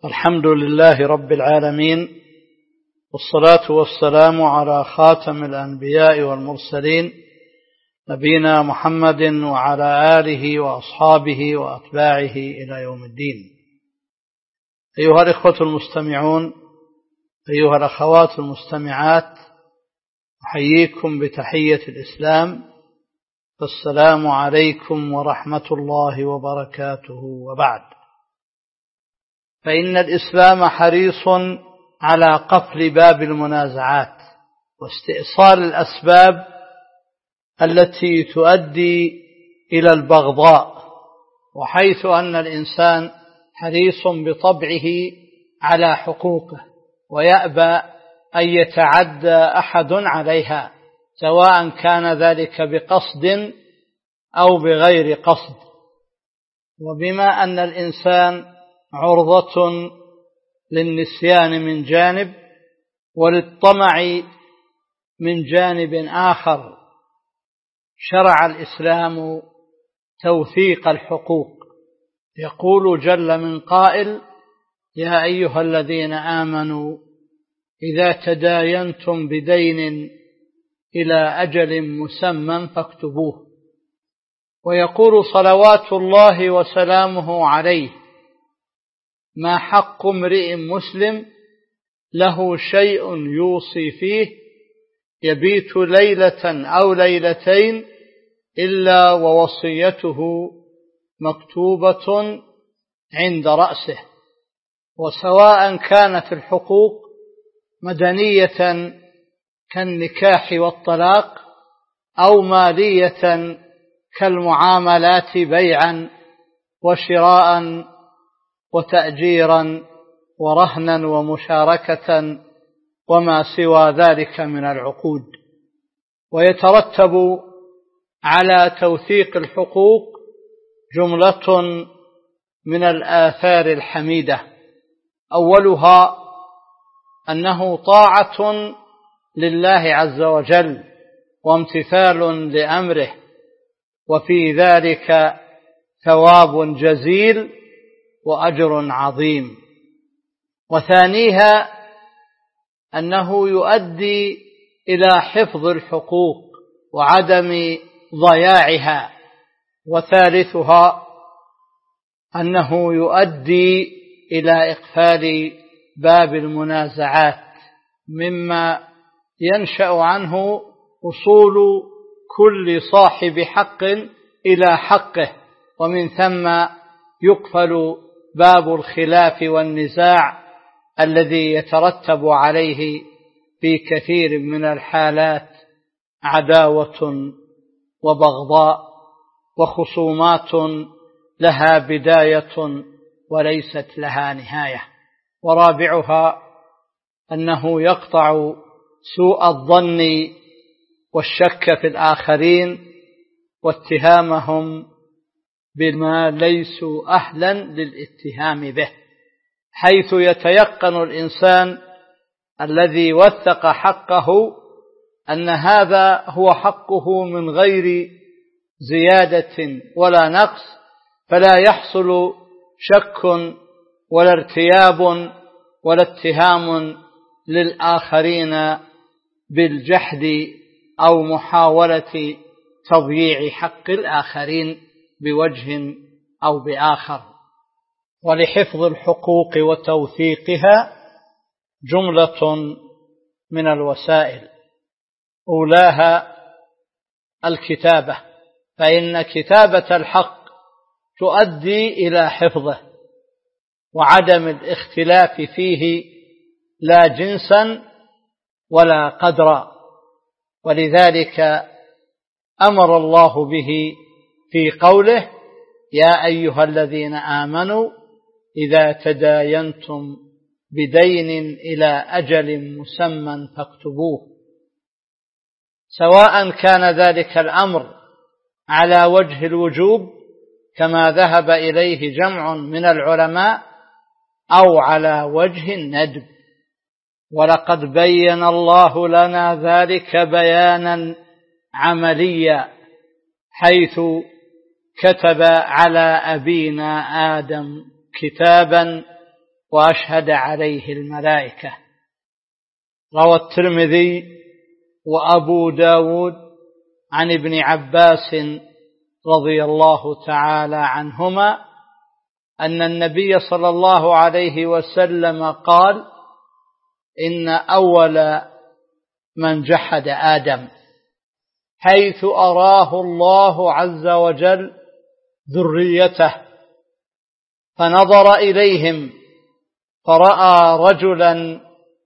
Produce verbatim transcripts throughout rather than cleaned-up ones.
الحمد لله رب العالمين، والصلاة والسلام على خاتم الأنبياء والمرسلين نبينا محمد وعلى آله وأصحابه وأتباعه إلى يوم الدين. أيها الإخوة المستمعون، أيها الأخوات المستمعات، أحييكم بتحية الإسلام، فالسلام عليكم ورحمة الله وبركاته. وبعد، فإن الإسلام حريص على قفل باب المنازعات واستئصال الأسباب التي تؤدي إلى البغضاء، وحيث أن الإنسان حريص بطبعه على حقوقه ويأبى أن يتعدى أحد عليها، سواء كان ذلك بقصد أو بغير قصد. وبما أن الإنسان عرضة للنسيان من جانب وللطمع من جانب آخر، شرع الإسلام توثيق الحقوق. يقول جل من قائل: يا أيها الذين آمنوا إذا تداينتم بدين إلى أجل مسمى فاكتبوه. ويقول صلوات الله وسلامه عليه: ما حق امرئ مسلم له شيء يوصي فيه يبيت ليلة أو ليلتين إلا ووصيته مكتوبة عند رأسه. وسواء كانت الحقوق مدنية كالنكاح والطلاق أو مالية كالمعاملات بيعا وشراء وتأجيرا ورهنا ومشاركة وما سوى ذلك من العقود. ويترتب على توثيق الحقوق جملة من الآثار الحميدة، أولها أنه طاعة لله عز وجل وامتثال لأمره، وفي ذلك ثواب جزيل وأجر عظيم. وثانيها أنه يؤدي إلى حفظ الحقوق وعدم ضياعها. وثالثها أنه يؤدي إلى إقفال باب المنازعات، مما ينشأ عنه وصول كل صاحب حق إلى حقه، ومن ثم يقفل باب الخلاف والنزاع الذي يترتب عليه في كثير من الحالات عداوة وبغضاء وخصومات لها بداية وليست لها نهاية. ورابعها أنه يقطع سوء الظن والشك في الآخرين واتهامهم بما ليسوا أهلا للاتهام به، حيث يتيقن الإنسان الذي وثق حقه أن هذا هو حقه من غير زيادة ولا نقص، فلا يحصل شك ولا ارتياب ولا اتهام للآخرين بالجحد أو محاولة تضييع حق الآخرين بوجه أو بآخر. ولحفظ الحقوق وتوثيقها جملة من الوسائل، أولاها الكتابة، فإن كتابة الحق تؤدي إلى حفظه وعدم الاختلاف فيه لا جنسا ولا قدرا. ولذلك أمر الله به في قوله: يا أيها الذين آمنوا إذا تداينتم بدين إلى أجل مسمى فاكتبوه، سواء كان ذلك الأمر على وجه الوجوب كما ذهب إليه جمع من العلماء أو على وجه الندب. ولقد بين الله لنا ذلك بيانا عمليا، حيث كتب على أبينا آدم كتابا وأشهد عليه الملائكة. روى الترمذي وأبو داود عن ابن عباس رضي الله تعالى عنهما أن النبي صلى الله عليه وسلم قال: إن أول من جحد آدم، حيث أراه الله عز وجل ذريته، فنظر إليهم فرأى رجلا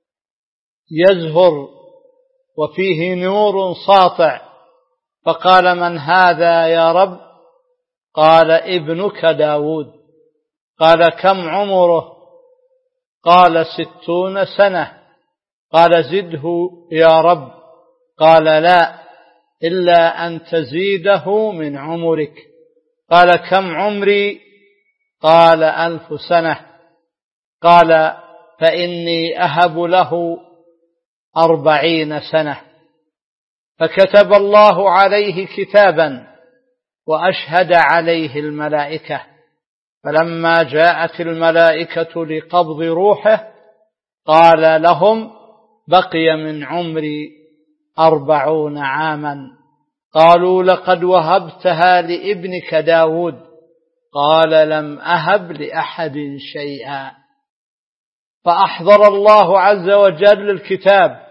يزهر وفيه نور ساطع، فقال: من هذا يا رب؟ قال: ابنك داود. قال: كم عمره؟ قال: ستون سنة. قال: زده يا رب. قال: لا، إلا أن تزيده من عمرك. قال: كم عمري؟ قال: ألف سنة. قال: فإني أهب له أربعين سنة. فكتب الله عليه كتابا وأشهد عليه الملائكة، فلما جاءت الملائكة لقبض روحه قال لهم: بقي من عمري أربعون عاما. قالوا: لقد وهبتها لابنك داود. قال: لم أهب لأحد شيئا. فأحضر الله عز وجل الكتاب،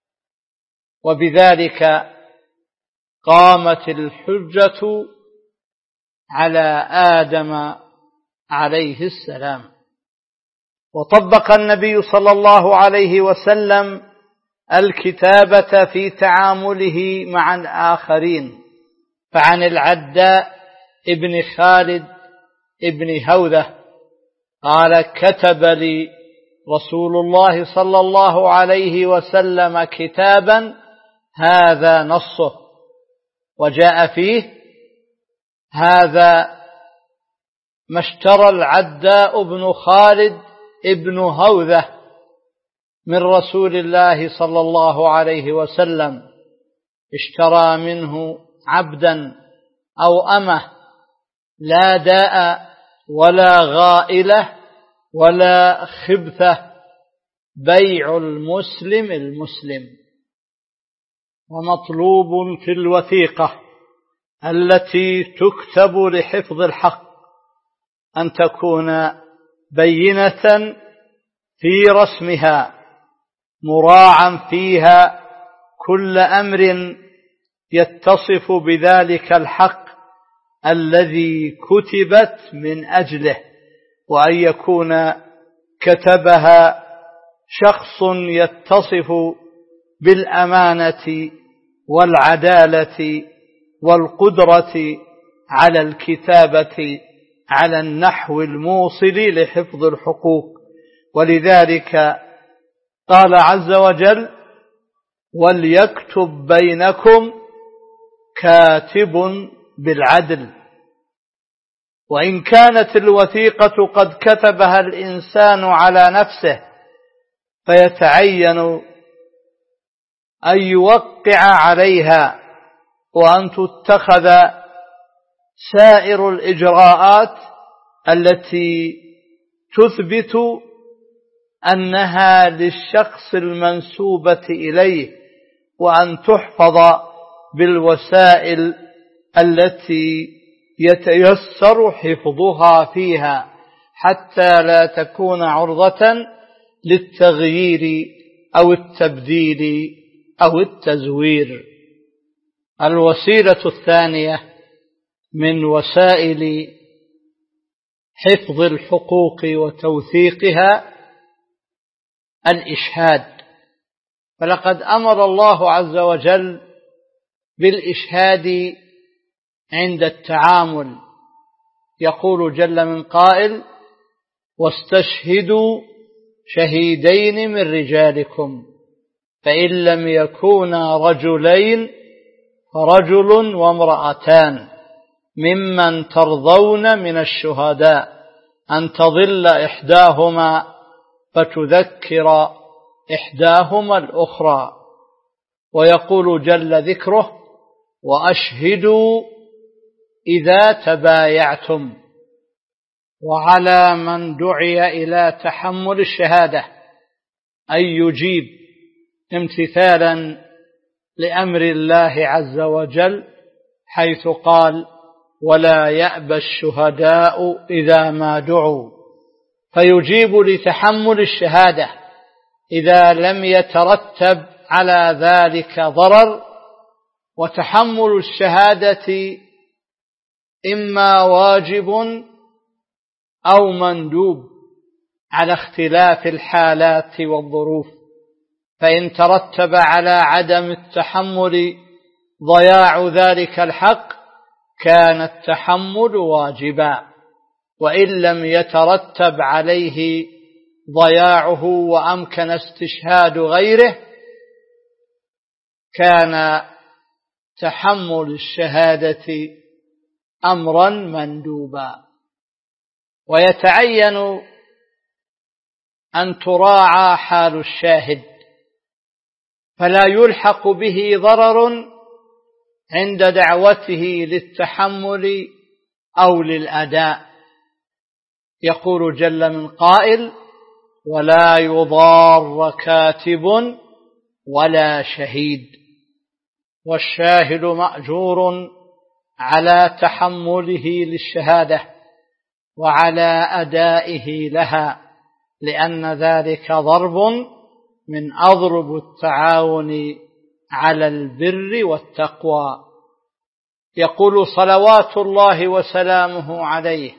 وبذلك قامت الحجة على آدم عليه السلام. وطبق النبي صلى الله عليه وسلم الكتابة في تعامله مع الآخرين. فعن العداء ابن خالد ابن هوذة قال: كتب لي رسول الله صلى الله عليه وسلم كتابا هذا نصه، وجاء فيه: هذا ما اشترى العداء ابن خالد ابن هوذة من رسول الله صلى الله عليه وسلم، اشترى منه عبدا أو أمه، لا داء ولا غائلة ولا خبثة، بيع المسلم المسلم. ومطلوب في الوثيقة التي تكتب لحفظ الحق أن تكون بينة في رسمها، مراعا فيها كل أمر يتصف بذلك الحق الذي كتبت من أجله، وأن يكون كتبها شخص يتصف بالأمانة والعدالة والقدرة على الكتابة على النحو الموصل لحفظ الحقوق. ولذلك قال عز وجل: وليكتب بينكم كاتب بالعدل. وإن كانت الوثيقة قد كتبها الإنسان على نفسه فيتعين أن يوقع عليها، وأن تتخذ سائر الإجراءات التي تثبت أنها للشخص المنسوبة إليه، وأن تحفظ بالوسائل التي يتيسر حفظها فيها، حتى لا تكون عرضة للتغيير أو التبديل أو التزوير. الوسيلة الثانية من وسائل حفظ الحقوق وتوثيقها الإشهاد. فلقد أمر الله عز وجل بالإشهاد عند التعامل، يقول جل من قائل: واستشهدوا شهيدين من رجالكم فإن لم يكونا رجلين فرجل وامرأتان ممن ترضون من الشهداء أن تضل إحداهما فتذكر إحداهما الأخرى. ويقول جل ذكره: وأشهدوا إذا تبايعتم. وعلى من دعي إلى تحمل الشهادة أن يجيب امتثالا لأمر الله عز وجل، حيث قال: ولا يأبى الشهداء إذا ما دعوا، فيجيب لتحمل الشهادة إذا لم يترتب على ذلك ضرر. وتحمل الشهادة إما واجب أو مندوب على اختلاف الحالات والظروف، فإن ترتب على عدم التحمل ضياع ذلك الحق كان التحمل واجبا، وإن لم يترتب عليه ضياعه وأمكن استشهاد غيره كان تحمل الشهادة أمرا مندوبا. ويتعين أن تراعى حال الشاهد، فلا يلحق به ضرر عند دعوته للتحمل أو للأداء. يقول جل من قائل: ولا يضار كاتب ولا شهيد. والشاهد مأجور على تحمله للشهادة وعلى أدائه لها، لأن ذلك ضرب من أضرب التعاون على البر والتقوى. يقول صلوات الله وسلامه عليه: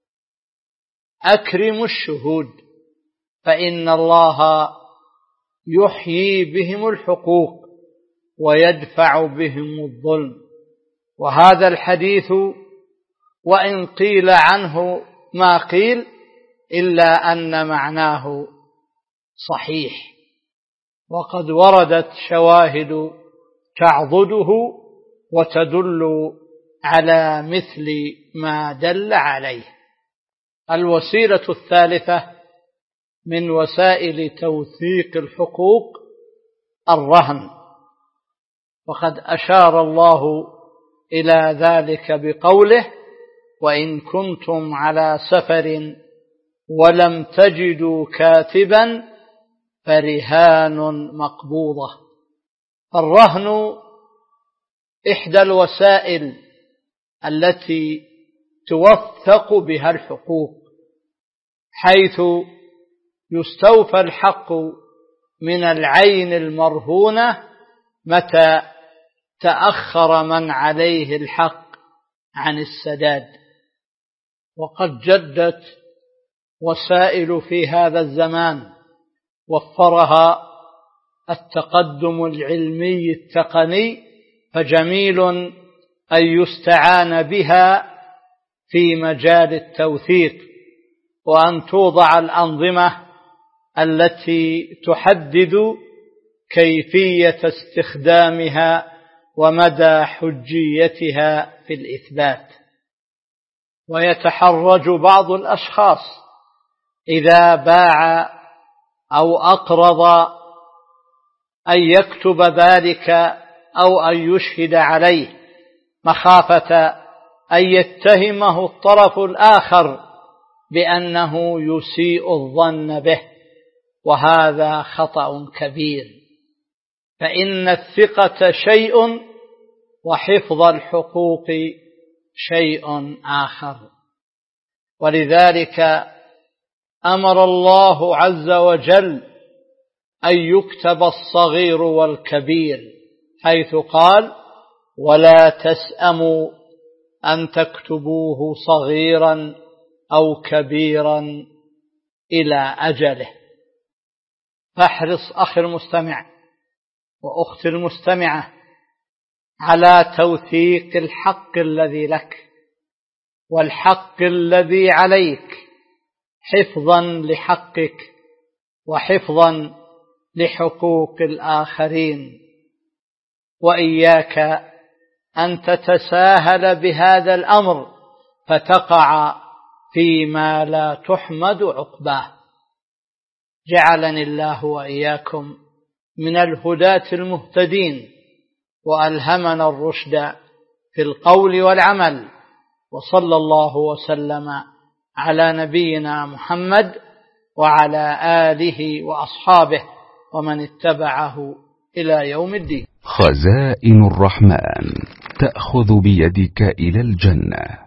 أكرموا الشهود، فإن الله يحيي بهم الحقوق ويدفع بهم الظلم. وهذا الحديث وإن قيل عنه ما قيل إلا أن معناه صحيح، وقد وردت شواهد تعضده وتدل على مثل ما دل عليه. الوسيلة الثالثة من وسائل توثيق الحقوق الرهن، وقد أشار الله إلى ذلك بقوله: وإن كنتم على سفر ولم تجدوا كاتبا فرهان مقبوضة. الرهن إحدى الوسائل التي توثق بها الحقوق، حيث يستوفى الحق من العين المرهونة متى تأخر من عليه الحق عن السداد. وقد جدت وسائل في هذا الزمان وفرها التقدم العلمي التقني، فجميل أن يستعان بها في مجال التوثيق، وأن توضع الأنظمة التي تحدد كيفية استخدامها ومدى حجيتها في الإثبات. ويتحرج بعض الأشخاص إذا باع أو أقرض أن يكتب ذلك أو أن يشهد عليه، مخافة أن يتهمه الطرف الآخر بأنه يسيء الظن به، وهذا خطأ كبير، فإن الثقة شيء وحفظ الحقوق شيء آخر. ولذلك أمر الله عز وجل أن يكتب الصغير والكبير، حيث قال: ولا تسأموا أن تكتبوه صغيرا أو كبيرا إلى أجله. فاحرص أخي المستمع وأختي المستمعة على توثيق الحق الذي لك والحق الذي عليك، حفظا لحقك وحفظا لحقوق الآخرين. وإياك أن تتساهل بهذا الأمر فتقع فيما لا تحمد عقباه. جعلني الله وإياكم من الهداة المهتدين، وألهمنا الرشد في القول والعمل، وصلى الله وسلم على نبينا محمد وعلى آله وأصحابه ومن اتبعه إلى يوم الدين. خزائن الرحمن تأخذ بيدك إلى الجنة.